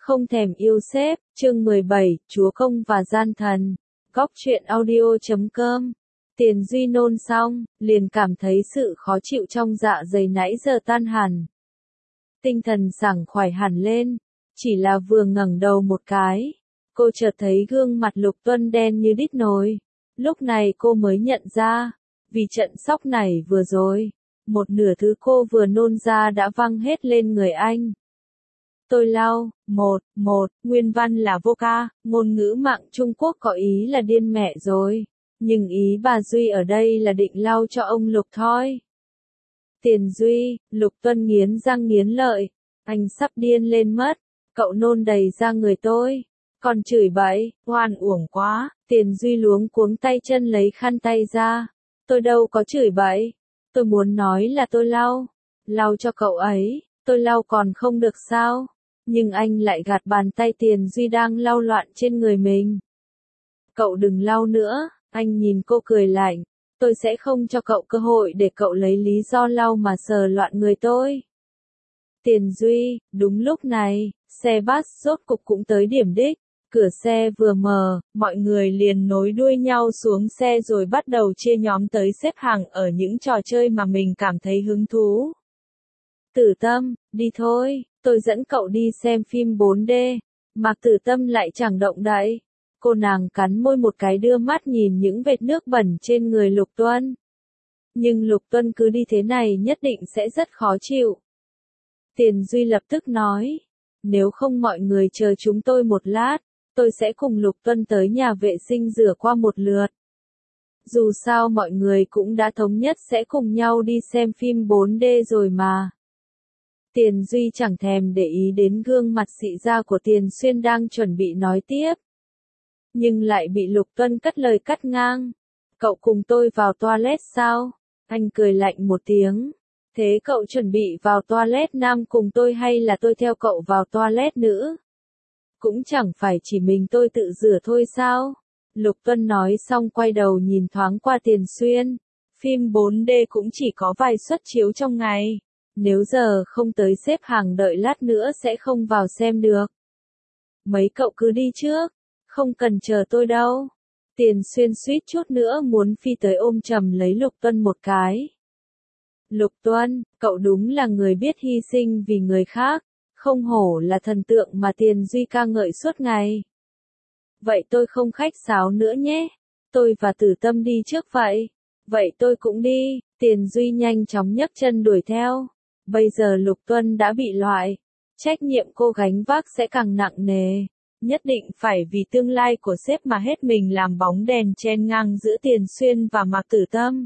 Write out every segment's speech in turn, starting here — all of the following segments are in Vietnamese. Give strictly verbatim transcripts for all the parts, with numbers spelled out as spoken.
Không thèm yêu sếp, chương mười bảy, Chúa Công và Gian Thần. Góc truyện audio chấm com. Tiền Duy nôn xong, liền cảm thấy sự khó chịu trong dạ dày nãy giờ tan hẳn. Tinh thần sảng khoái hẳn lên, chỉ là vừa ngẩng đầu một cái, cô chợt thấy gương mặt Lục Tuân đen như đít nồi. Lúc này cô mới nhận ra, vì trận sốc này vừa rồi, một nửa thứ cô vừa nôn ra đã văng hết lên người anh. Tôi lau, một, một, nguyên văn là vô ca, ngôn ngữ mạng Trung Quốc có ý là điên mẹ rồi. Nhưng ý bà Duy ở đây là định lau cho ông Lục thôi. Tiền Duy, Lục Tuân nghiến răng nghiến lợi, anh sắp điên lên mất, cậu nôn đầy ra người tôi. Còn chửi bậy, oan uổng quá, Tiền Duy luống cuống tay chân lấy khăn tay ra. Tôi đâu có chửi bậy, tôi muốn nói là tôi lau, lau cho cậu ấy, tôi lau còn không được sao? Nhưng anh lại gạt bàn tay Tiền Duy đang lau loạn trên người mình. Cậu đừng lau nữa, anh nhìn cô cười lạnh, tôi sẽ không cho cậu cơ hội để cậu lấy lý do lau mà sờ loạn người tôi. Tiền Duy, đúng lúc này, xe bus rốt cục cũng tới điểm đích, cửa xe vừa mở, mọi người liền nối đuôi nhau xuống xe rồi bắt đầu chia nhóm tới xếp hàng ở những trò chơi mà mình cảm thấy hứng thú. Tử Tâm, đi thôi, tôi dẫn cậu đi xem phim bốn D. Mạc Tử Tâm lại chẳng động đậy. Cô nàng cắn môi một cái đưa mắt nhìn những vệt nước bẩn trên người Lục Tuân. Nhưng Lục Tuân cứ đi thế này nhất định sẽ rất khó chịu. Tiền Duy lập tức nói, nếu không mọi người chờ chúng tôi một lát, tôi sẽ cùng Lục Tuân tới nhà vệ sinh rửa qua một lượt. Dù sao mọi người cũng đã thống nhất sẽ cùng nhau đi xem phim bốn D rồi mà. Tiền Duy chẳng thèm để ý đến gương mặt xị ra của Tiền Xuyên đang chuẩn bị nói tiếp. Nhưng lại bị Lục Tuân cắt lời cắt ngang. Cậu cùng tôi vào toilet sao? Anh cười lạnh một tiếng. Thế cậu chuẩn bị vào toilet nam cùng tôi hay là tôi theo cậu vào toilet nữ? Cũng chẳng phải chỉ mình tôi tự rửa thôi sao? Lục Tuân nói xong quay đầu nhìn thoáng qua Tiền Xuyên. Phim bốn D cũng chỉ có vài suất chiếu trong ngày. Nếu giờ không tới xếp hàng đợi lát nữa sẽ không vào xem được. Mấy cậu cứ đi trước, không cần chờ tôi đâu. Tiền Xuyên suýt chút nữa muốn phi tới ôm chầm lấy Lục Tuân một cái. Lục Tuân, cậu đúng là người biết hy sinh vì người khác, không hổ là thần tượng mà Tiền Duy ca ngợi suốt ngày. Vậy tôi không khách sáo nữa nhé, tôi và Tử Tâm đi trước vậy. Vậy tôi cũng đi, Tiền Duy nhanh chóng nhấc chân đuổi theo. Bây giờ Lục Tuân đã bị loại, trách nhiệm cô gánh vác sẽ càng nặng nề. Nhất định phải vì tương lai của sếp mà hết mình làm bóng đèn chen ngang giữa Tiền Xuyên và Mạc Tử Tâm.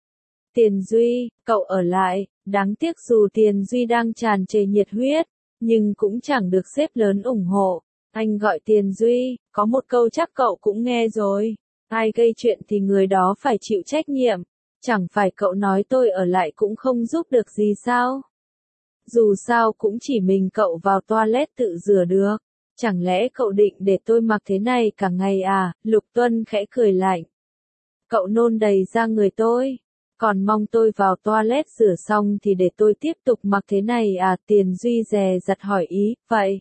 Tiền Duy, cậu ở lại, đáng tiếc dù Tiền Duy đang tràn trề nhiệt huyết, nhưng cũng chẳng được sếp lớn ủng hộ. Anh gọi Tiền Duy, có một câu chắc cậu cũng nghe rồi. Ai gây chuyện thì người đó phải chịu trách nhiệm. Chẳng phải cậu nói tôi ở lại cũng không giúp được gì sao? Dù sao cũng chỉ mình cậu vào toilet tự rửa được. Chẳng lẽ cậu định để tôi mặc thế này cả ngày à? Lục Tuân khẽ cười lạnh. Cậu nôn đầy ra người tôi. Còn mong tôi vào toilet rửa xong thì để tôi tiếp tục mặc thế này à? Tiền Duy dè dặt hỏi ý, vậy.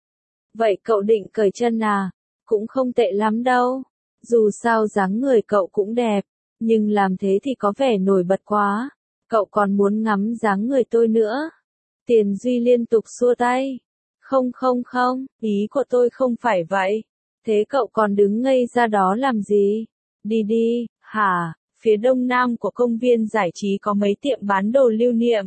Vậy cậu định cởi chân à? Cũng không tệ lắm đâu. Dù sao dáng người cậu cũng đẹp. Nhưng làm thế thì có vẻ nổi bật quá. Cậu còn muốn ngắm dáng người tôi nữa. Tiền Duy liên tục xua tay. Không không không, ý của tôi không phải vậy. Thế cậu còn đứng ngây ra đó làm gì? Đi đi, hả? Phía đông nam của công viên giải trí có mấy tiệm bán đồ lưu niệm.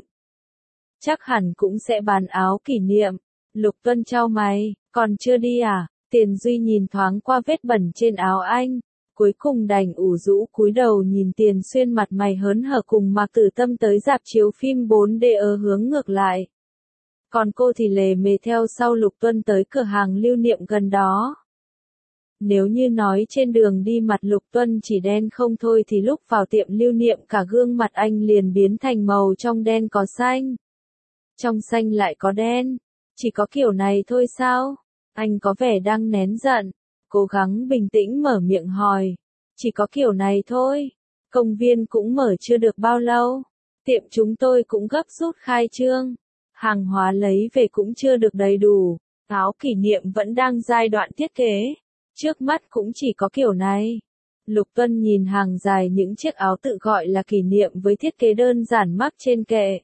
Chắc hẳn cũng sẽ bán áo kỷ niệm. Lục Tuân chau mày, còn chưa đi à? Tiền Duy nhìn thoáng qua vết bẩn trên áo anh. Cuối cùng đành ủ rũ cúi đầu nhìn Tiền Xuyên mặt mày hớn hở cùng Mạc Tử Tâm tới rạp chiếu phim bốn D ở hướng ngược lại. Còn cô thì lề mề theo sau Lục Tuân tới cửa hàng lưu niệm gần đó. Nếu như nói trên đường đi mặt Lục Tuân chỉ đen không thôi thì lúc vào tiệm lưu niệm cả gương mặt anh liền biến thành màu trong đen có xanh. Trong xanh lại có đen. Chỉ có kiểu này thôi sao? Anh có vẻ đang nén giận. Cố gắng bình tĩnh mở miệng hỏi. Chỉ có kiểu này thôi. Công viên cũng mở chưa được bao lâu. Tiệm chúng tôi cũng gấp rút khai trương. Hàng hóa lấy về cũng chưa được đầy đủ. Áo kỷ niệm vẫn đang giai đoạn thiết kế. Trước mắt cũng chỉ có kiểu này. Lục Tuân nhìn hàng dài những chiếc áo tự gọi là kỷ niệm với thiết kế đơn giản mắc trên kệ.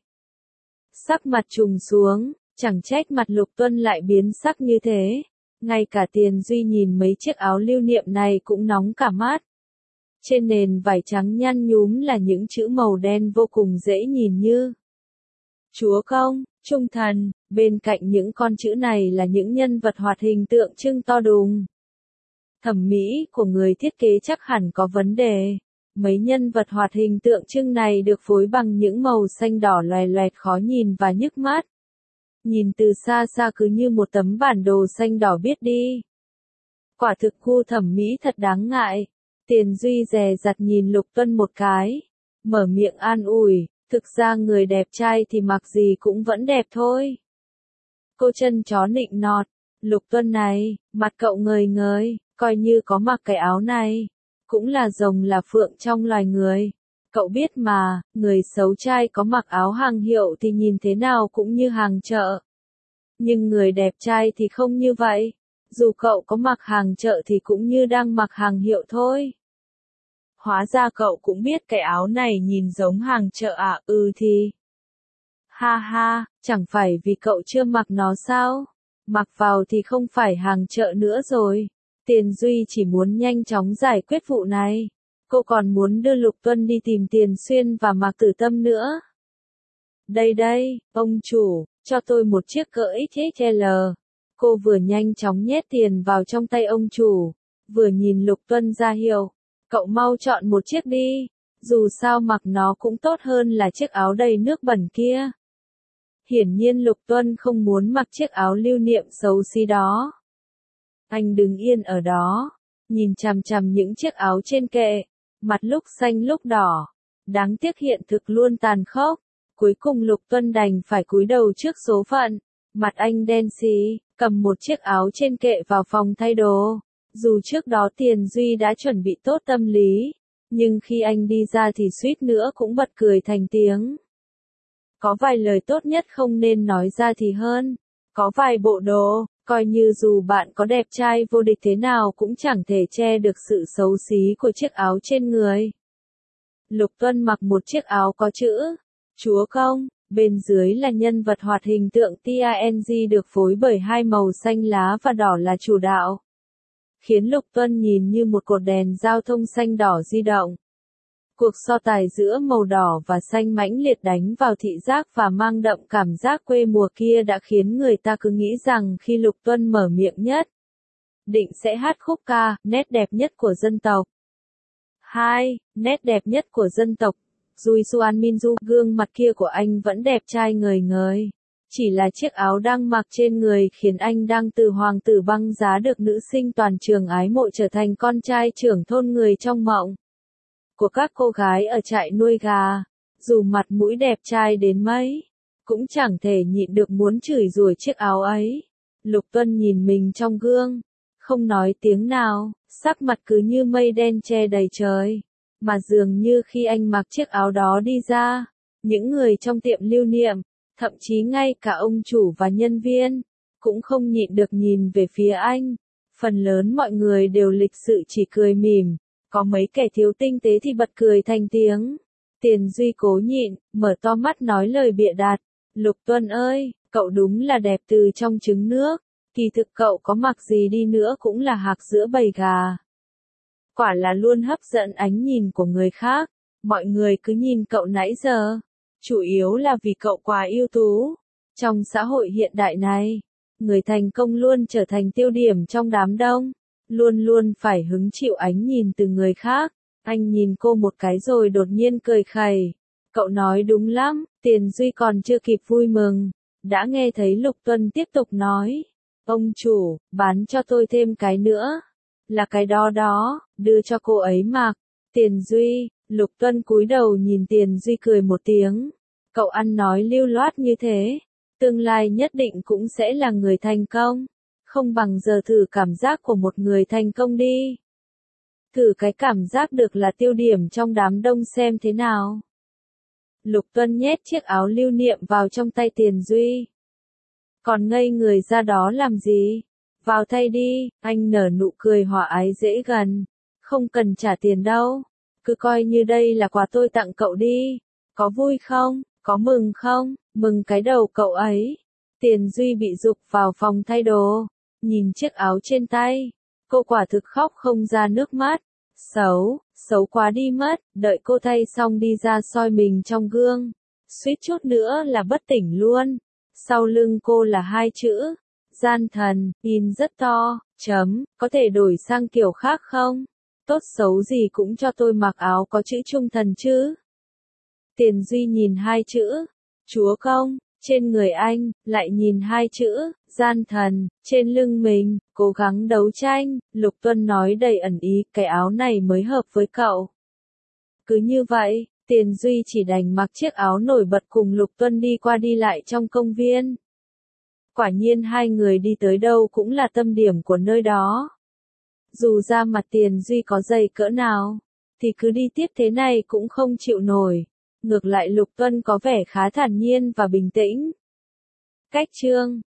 Sắc mặt trùng xuống, chẳng trách mặt Lục Tuân lại biến sắc như thế. Ngay cả Tiền Duy nhìn mấy chiếc áo lưu niệm này cũng nóng cả mắt. Trên nền vải trắng nhăn nhúm là những chữ màu đen vô cùng dễ nhìn như Chúa Công, Trung Thần, bên cạnh những con chữ này là những nhân vật hoạt hình tượng trưng to đùng. Thẩm mỹ của người thiết kế chắc hẳn có vấn đề. Mấy nhân vật hoạt hình tượng trưng này được phối bằng những màu xanh đỏ loè loẹt khó nhìn và nhức mắt. Nhìn từ xa xa cứ như một tấm bản đồ xanh đỏ biết đi. Quả thực gu thẩm mỹ thật đáng ngại. Tiền Duy dè dặt nhìn Lục Tuân một cái. Mở miệng an ủi, thực ra người đẹp trai thì mặc gì cũng vẫn đẹp thôi. Cô chân chó nịnh nọt, Lục Tuân này, mặt cậu ngời ngời, coi như có mặc cái áo này. Cũng là rồng là phượng trong loài người. Cậu biết mà, người xấu trai có mặc áo hàng hiệu thì nhìn thế nào cũng như hàng chợ. Nhưng người đẹp trai thì không như vậy. Dù cậu có mặc hàng chợ thì cũng như đang mặc hàng hiệu thôi. Hóa ra cậu cũng biết cái áo này nhìn giống hàng chợ à, ừ thì. Ha ha, chẳng phải vì cậu chưa mặc nó sao? Mặc vào thì không phải hàng chợ nữa rồi. Tiền Duy chỉ muốn nhanh chóng giải quyết vụ này. Cô còn muốn đưa Lục Tuân đi tìm Tiền Xuyên và Mạc Tử Tâm nữa. Đây đây, ông chủ, cho tôi một chiếc cỡ ích ích lờ. Cô vừa nhanh chóng nhét tiền vào trong tay ông chủ, vừa nhìn Lục Tuân ra hiệu. Cậu mau chọn một chiếc đi, dù sao mặc nó cũng tốt hơn là chiếc áo đầy nước bẩn kia. Hiển nhiên Lục Tuân không muốn mặc chiếc áo lưu niệm xấu xí đó. Anh đứng yên ở đó, nhìn chằm chằm những chiếc áo trên kệ, mặt lúc xanh lúc đỏ. Đáng tiếc hiện thực luôn tàn khốc. Cuối cùng Lục Tuân đành phải cúi đầu trước số phận. Mặt anh đen xì, cầm một chiếc áo trên kệ vào phòng thay đồ. Dù trước đó Tiền Duy đã chuẩn bị tốt tâm lý, nhưng khi anh đi ra thì suýt nữa cũng bật cười thành tiếng. Có vài lời tốt nhất không nên nói ra thì hơn. Có vài bộ đồ, coi như dù bạn có đẹp trai vô địch thế nào cũng chẳng thể che được sự xấu xí của chiếc áo trên người. Lục Tuân mặc một chiếc áo có chữ Chúa Công, bên dưới là nhân vật hoạt hình tượng Tang được phối bởi hai màu xanh lá và đỏ là chủ đạo. Khiến Lục Tuân nhìn như một cột đèn giao thông xanh đỏ di động. Cuộc so tài giữa màu đỏ và xanh mãnh liệt đánh vào thị giác và mang đậm cảm giác quê mùa kia đã khiến người ta cứ nghĩ rằng khi Lục Tuân mở miệng nhất, định sẽ hát khúc ca, nét đẹp nhất của dân tộc. hai. Nét đẹp nhất của dân tộc. Dui Suan Minju, gương mặt kia của anh vẫn đẹp trai ngời ngời. Chỉ là chiếc áo đang mặc trên người khiến anh đang từ hoàng tử băng giá được nữ sinh toàn trường ái mộ trở thành con trai trưởng thôn người trong mộng của các cô gái ở trại nuôi gà. Dù mặt mũi đẹp trai đến mấy, cũng chẳng thể nhịn được muốn chửi rủa chiếc áo ấy. Lục Tuân nhìn mình trong gương, không nói tiếng nào, sắc mặt cứ như mây đen che đầy trời. Mà dường như khi anh mặc chiếc áo đó đi ra, những người trong tiệm lưu niệm, thậm chí ngay cả ông chủ và nhân viên, cũng không nhịn được nhìn về phía anh. Phần lớn mọi người đều lịch sự chỉ cười mỉm, có mấy kẻ thiếu tinh tế thì bật cười thành tiếng. Tiền Duy cố nhịn, mở to mắt nói lời bịa đặt. Lục Tuân ơi, cậu đúng là đẹp từ trong trứng nước, kỳ thực cậu có mặc gì đi nữa cũng là hạc giữa bầy gà. Quả là luôn hấp dẫn ánh nhìn của người khác, mọi người cứ nhìn cậu nãy giờ. Chủ yếu là vì cậu quá ưu tú. Trong xã hội hiện đại này, người thành công luôn trở thành tiêu điểm trong đám đông, luôn luôn phải hứng chịu ánh nhìn từ người khác. Anh nhìn cô một cái rồi đột nhiên cười khẩy. Cậu nói đúng lắm. Tiền Duy còn chưa kịp vui mừng, đã nghe thấy Lục Tuân tiếp tục nói. Ông chủ, bán cho tôi thêm cái nữa. Là cái đó đó, đưa cho cô ấy mặc. Tiền Duy, Lục Tuân cúi đầu nhìn Tiền Duy cười một tiếng. Cậu ăn nói lưu loát như thế, tương lai nhất định cũng sẽ là người thành công. Không bằng giờ thử cảm giác của một người thành công đi. Thử cái cảm giác được là tiêu điểm trong đám đông xem thế nào. Lục Tuân nhét chiếc áo lưu niệm vào trong tay Tiền Duy. Còn ngây người ra đó làm gì? Vào thay đi, anh nở nụ cười hòa ái dễ gần. Không cần trả tiền đâu. Cứ coi như đây là quà tôi tặng cậu đi. Có vui không? Có mừng không? Mừng cái đầu cậu ấy. Tiền Duy bị giục vào phòng thay đồ. Nhìn chiếc áo trên tay. Cô quả thực khóc không ra nước mắt. Xấu, xấu quá đi mất. Đợi cô thay xong đi ra soi mình trong gương. Suýt chút nữa là bất tỉnh luôn. Sau lưng cô là hai chữ. Gian thần, in rất to, chấm, có thể đổi sang kiểu khác không? Tốt xấu gì cũng cho tôi mặc áo có chữ trung thần chứ. Tiền Duy nhìn hai chữ, chúa công, trên người anh, lại nhìn hai chữ, gian thần, trên lưng mình, cố gắng đấu tranh, Lục Tuân nói đầy ẩn ý, cái áo này mới hợp với cậu. Cứ như vậy, Tiền Duy chỉ đành mặc chiếc áo nổi bật cùng Lục Tuân đi qua đi lại trong công viên. Quả nhiên hai người đi tới đâu cũng là tâm điểm của nơi đó. Dù da mặt Tiền Duy có dày cỡ nào, thì cứ đi tiếp thế này cũng không chịu nổi. Ngược lại Lục Tuân có vẻ khá thản nhiên và bình tĩnh. Cách chương